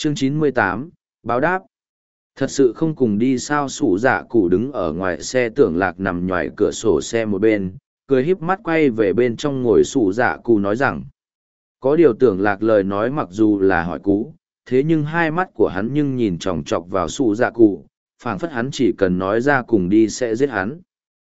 Chương 98, báo đáp. Thật sự không cùng đi sao? Sủ dạ cụ đứng ở ngoài xe Tưởng Lạc nằm ngoài cửa sổ xe một bên, cười híp mắt quay về bên trong ngồi. Sủ dạ cụ nói rằng, có điều Tưởng Lạc lời nói mặc dù là hỏi cú, thế nhưng hai mắt của hắn nhưng nhìn chòng chọc vào sủ dạ cụ, phảng phất hắn chỉ cần nói ra cùng đi sẽ giết hắn.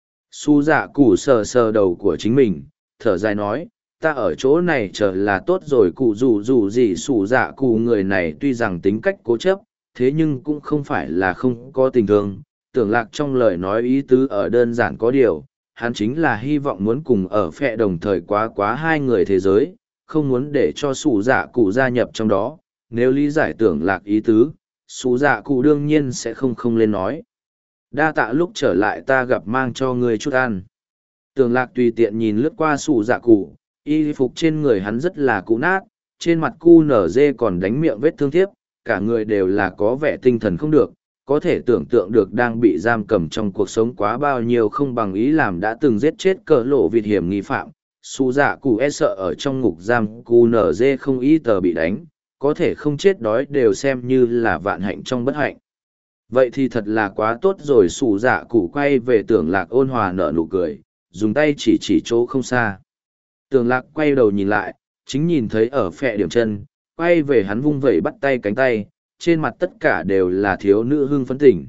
Sủ dạ cụ sờ sờ đầu của chính mình, thở dài nói, ta ở chỗ này chờ là tốt rồi. Cụ dù gì sủ dạ cụ người này tuy rằng tính cách cố chấp, thế nhưng cũng không phải là không có tình thương. Tưởng Lạc trong lời nói ý tứ ở đơn giản có điều, hắn chính là hy vọng muốn cùng ở phe đồng thời quá hai người thế giới, không muốn để cho sủ dạ cụ gia nhập trong đó. Nếu lý giải Tưởng Lạc ý tứ, sủ dạ cụ đương nhiên sẽ không lên nói. Đa tạ, lúc trở lại ta gặp mang cho ngươi chút ăn. Tưởng Lạc tùy tiện nhìn lướt qua sủ dạ cụ, y phục trên người hắn rất là cũ nát, trên mặt cu nở dê còn đánh miệng vết thương thiếp, cả người đều là có vẻ tinh thần không được, có thể tưởng tượng được đang bị giam cầm trong cuộc sống quá bao nhiêu không bằng ý làm đã từng giết chết cỡ lộ vịt hiểm nghi phạm. Su dạ cụ e sợ ở trong ngục giam cu nở dê không ý tờ bị đánh, có thể không chết đói đều xem như là vạn hạnh trong bất hạnh. Vậy thì thật là quá tốt rồi. Su dạ cụ quay về Tưởng Lạc ôn hòa nở nụ cười, dùng tay chỉ chỗ không xa. Tưởng Lạc quay đầu nhìn lại, chính nhìn thấy ở phẹ điểm chân, quay về hắn vung vẩy bắt tay cánh tay, trên mặt tất cả đều là thiếu nữ hưng phấn tỉnh.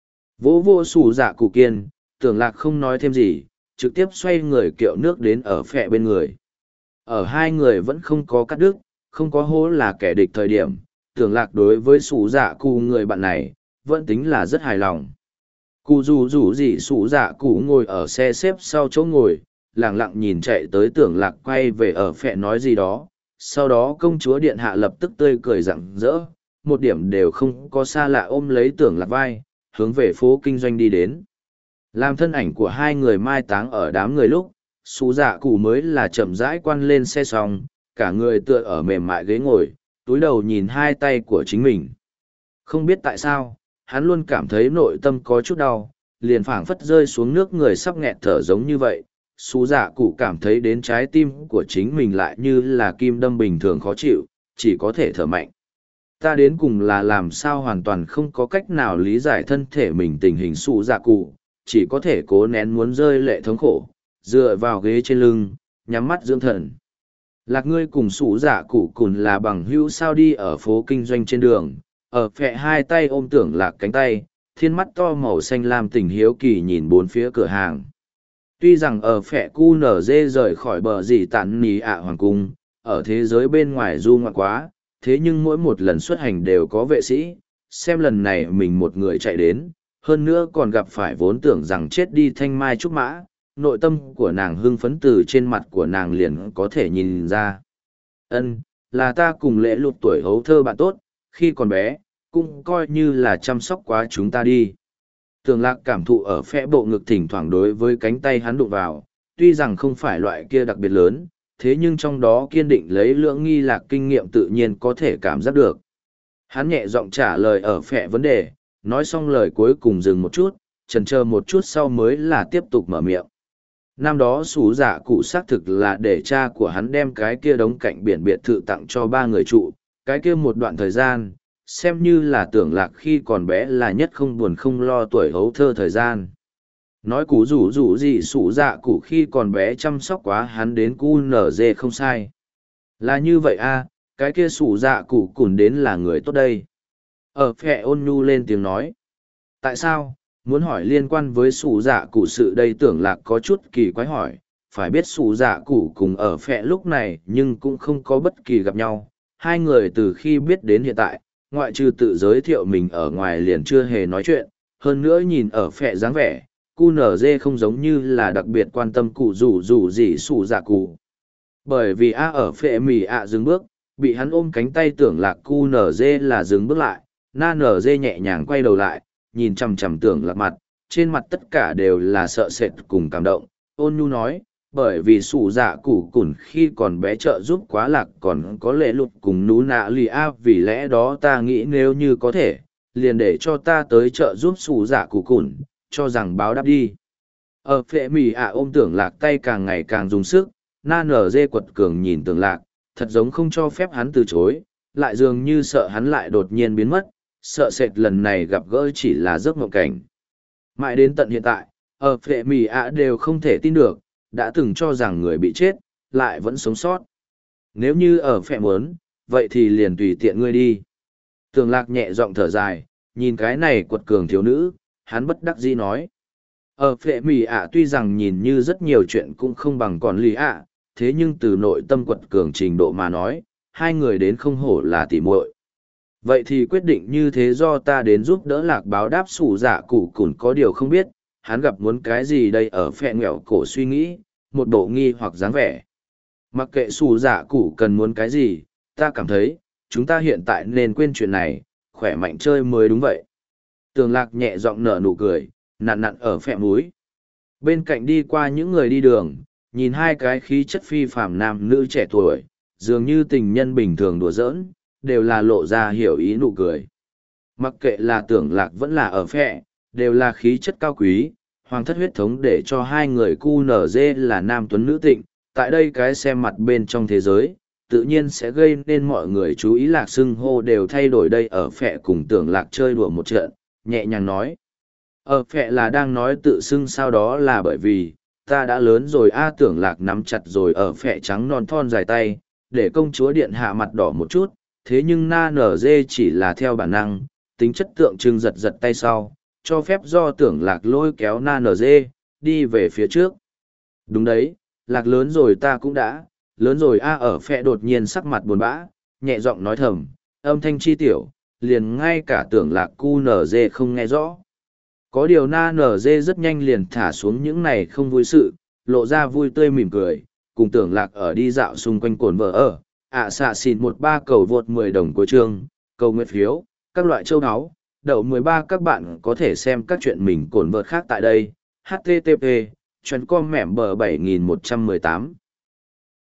Vỗ vô sủ dạ cụ kiên, Tưởng Lạc không nói thêm gì, trực tiếp xoay người kiệu nước đến ở phẹ bên người. Ở hai người vẫn không có cắt đứt, không có hố là kẻ địch thời điểm, Tưởng Lạc đối với sủ dạ cụ người bạn này, vẫn tính là rất hài lòng. Cụ rủ gì sủ dạ cụ ngồi ở xe xếp sau chỗ ngồi, lẳng lặng nhìn chạy tới Tưởng Lạc quay về ở phẹ nói gì đó. Sau đó công chúa điện hạ lập tức tươi cười rạng rỡ, một điểm đều không có xa lạ ôm lấy Tưởng Lạc vai, hướng về phố kinh doanh đi đến. Làm thân ảnh của hai người mai táng ở đám người lúc, sủ dạ cụ mới là chậm rãi quan lên xe xong, cả người tựa ở mềm mại ghế ngồi, túi đầu nhìn hai tay của chính mình. Không biết tại sao, hắn luôn cảm thấy nội tâm có chút đau, liền phảng phất rơi xuống nước người sắp nghẹt thở giống như vậy. Sủ dạ cụ cảm thấy đến trái tim của chính mình lại như là kim đâm bình thường khó chịu, chỉ có thể thở mạnh. Ta đến cùng là làm sao hoàn toàn không có cách nào lý giải thân thể mình tình hình. Sủ dạ cụ chỉ có thể cố nén muốn rơi lệ thống khổ, dựa vào ghế trên lưng, nhắm mắt dưỡng thần. Lạc, ngươi cùng sủ dạ cụ cùng là bằng hữu sao? Đi ở phố kinh doanh trên đường, ở phẹ hai tay ôm Tưởng Lạc cánh tay, thiên mắt to màu xanh lam tình hiếu kỳ nhìn bốn phía cửa hàng. Tuy rằng ở phẹ cu nở dê rời khỏi bờ dì tản nì ạ hoàng cung, ở thế giới bên ngoài du ngoạn quá, thế nhưng mỗi một lần xuất hành đều có vệ sĩ, xem lần này mình một người chạy đến, hơn nữa còn gặp phải vốn tưởng rằng chết đi thanh mai trúc mã, nội tâm của nàng hưng phấn từ trên mặt của nàng liền có thể nhìn ra. Ân, là ta cùng Lễ Lụt tuổi hấu thơ bạn tốt, khi còn bé, cũng coi như là chăm sóc quá chúng ta đi. Tưởng Lạc cảm thụ ở phẽ bộ ngực thỉnh thoảng đối với cánh tay hắn đụng vào, tuy rằng không phải loại kia đặc biệt lớn, thế nhưng trong đó kiên định lấy lưỡng nghi lạc kinh nghiệm tự nhiên có thể cảm giác được. Hắn nhẹ giọng trả lời ở phẽ vấn đề, nói xong lời cuối cùng dừng một chút, chần chờ một chút sau mới là tiếp tục mở miệng. Năm đó sủ dạ cụ xác thực là để cha của hắn đem cái kia đống cạnh biển biệt thự tặng cho ba người trụ, cái kia một đoạn thời gian, xem như là Tưởng Lạc khi còn bé là nhất không buồn không lo tuổi hấu thơ thời gian. Nói cú rủ gì sủ dạ cụ khi còn bé chăm sóc quá hắn đến cu nở dê không sai. Là như vậy a, cái kia sủ dạ cụ cùn đến là người tốt đây. Ở phẹ ôn nhu lên tiếng nói. Tại sao? Muốn hỏi liên quan với sủ dạ cụ sự đây. Tưởng Lạc có chút kỳ quái hỏi, phải biết sủ dạ cụ cùng ở phẹ lúc này nhưng cũng không có bất kỳ gặp nhau. Hai người từ khi biết đến hiện tại, ngoại trừ tự giới thiệu mình ở ngoài liền chưa hề nói chuyện, hơn nữa nhìn ở phẹ dáng vẻ, cu nở dê không giống như là đặc biệt quan tâm cụ rủ gì sủ dạ cụ. Bởi vì ở phẹ mì dừng bước, bị hắn ôm cánh tay. Tưởng Lạc cu nở dê là dừng bước lại, na nở dê nhẹ nhàng quay đầu lại, nhìn chằm chằm Tưởng Lạc mặt, trên mặt tất cả đều là sợ sệt cùng cảm động, ôn nhu nói, bởi vì sủ dạ cụ cùn khi còn bé trợ giúp quá Lạc còn có Lễ Lụt cùng nú nạ lì a, vì lẽ đó ta nghĩ nếu như có thể, liền để cho ta tới trợ giúp sủ dạ cụ cùn, cho rằng báo đáp đi. Ở phệ mì ôm Tưởng Lạc tay càng ngày càng dùng sức, na nở dê quật cường nhìn Tưởng Lạc, thật giống không cho phép hắn từ chối, lại dường như sợ hắn lại đột nhiên biến mất, sợ sệt lần này gặp gỡ chỉ là giấc mộng cảnh. Mãi đến tận hiện tại, ở phệ mì ạ đều không thể tin được, đã từng cho rằng người bị chết, lại vẫn sống sót. Nếu như ở phệ muốn, vậy thì liền tùy tiện ngươi đi. Tường Lạc nhẹ giọng thở dài, nhìn cái này quật cường thiếu nữ, hắn bất đắc dĩ nói. Ở phệ mì ạ tuy rằng nhìn như rất nhiều chuyện cũng không bằng còn lì ạ, thế nhưng từ nội tâm quật cường trình độ mà nói, hai người đến không hổ là tỉ muội. Vậy thì quyết định như thế do ta đến giúp đỡ Lạc báo đáp sủ dạ cụ cùn có điều không biết, hắn gặp muốn cái gì đây ở phệ nghẹo cổ suy nghĩ, một bộ nghi hoặc dáng vẻ. Mặc kệ sủ dạ cụ cần muốn cái gì, ta cảm thấy, chúng ta hiện tại nên quên chuyện này, khỏe mạnh chơi mới đúng vậy. Tường Lạc nhẹ giọng nở nụ cười, nặn nặn ở phẹ múi. Bên cạnh đi qua những người đi đường, nhìn hai cái khí chất phi phàm nam nữ trẻ tuổi, dường như tình nhân bình thường đùa giỡn, đều là lộ ra hiểu ý nụ cười. Mặc kệ là Tưởng Lạc vẫn là ở phẹ, đều là khí chất cao quý, hoàng thất huyết thống để cho hai người cu nở dê là nam tuấn nữ tịnh, tại đây cái xem mặt bên trong thế giới, tự nhiên sẽ gây nên mọi người chú ý. Lạc xưng hô đều thay đổi đây ở phẹ cùng Tưởng Lạc chơi đùa một trận, nhẹ nhàng nói. Ở phẹ là đang nói tự xưng sao đó là bởi vì, ta đã lớn rồi Tưởng Lạc nắm chặt rồi ở phẹ trắng non thon dài tay, để công chúa điện hạ mặt đỏ một chút, thế nhưng na nở dê chỉ là theo bản năng, tính chất tượng trưng giật giật tay sau, cho phép do Tưởng Lạc lôi kéo na nở dê, đi về phía trước. Đúng đấy, Lạc lớn rồi ta cũng đã, lớn rồi ở phẹ đột nhiên sắc mặt buồn bã, nhẹ giọng nói thầm, âm thanh chi tiểu, liền ngay cả Tưởng Lạc cu nở dê không nghe rõ. Có điều na nở dê rất nhanh liền thả xuống những này không vui sự, lộ ra vui tươi mỉm cười, cùng Tưởng Lạc ở đi dạo xung quanh cồn vợ ở, xạ xìn 13 cầu vượt 10 đồng của chương, cầu nguyện phiếu, các loại châu áo, đậu 13 các bạn có thể xem các chuyện mình cồn vợt khác tại đây, http, chuyến com mẻm bờ 7118.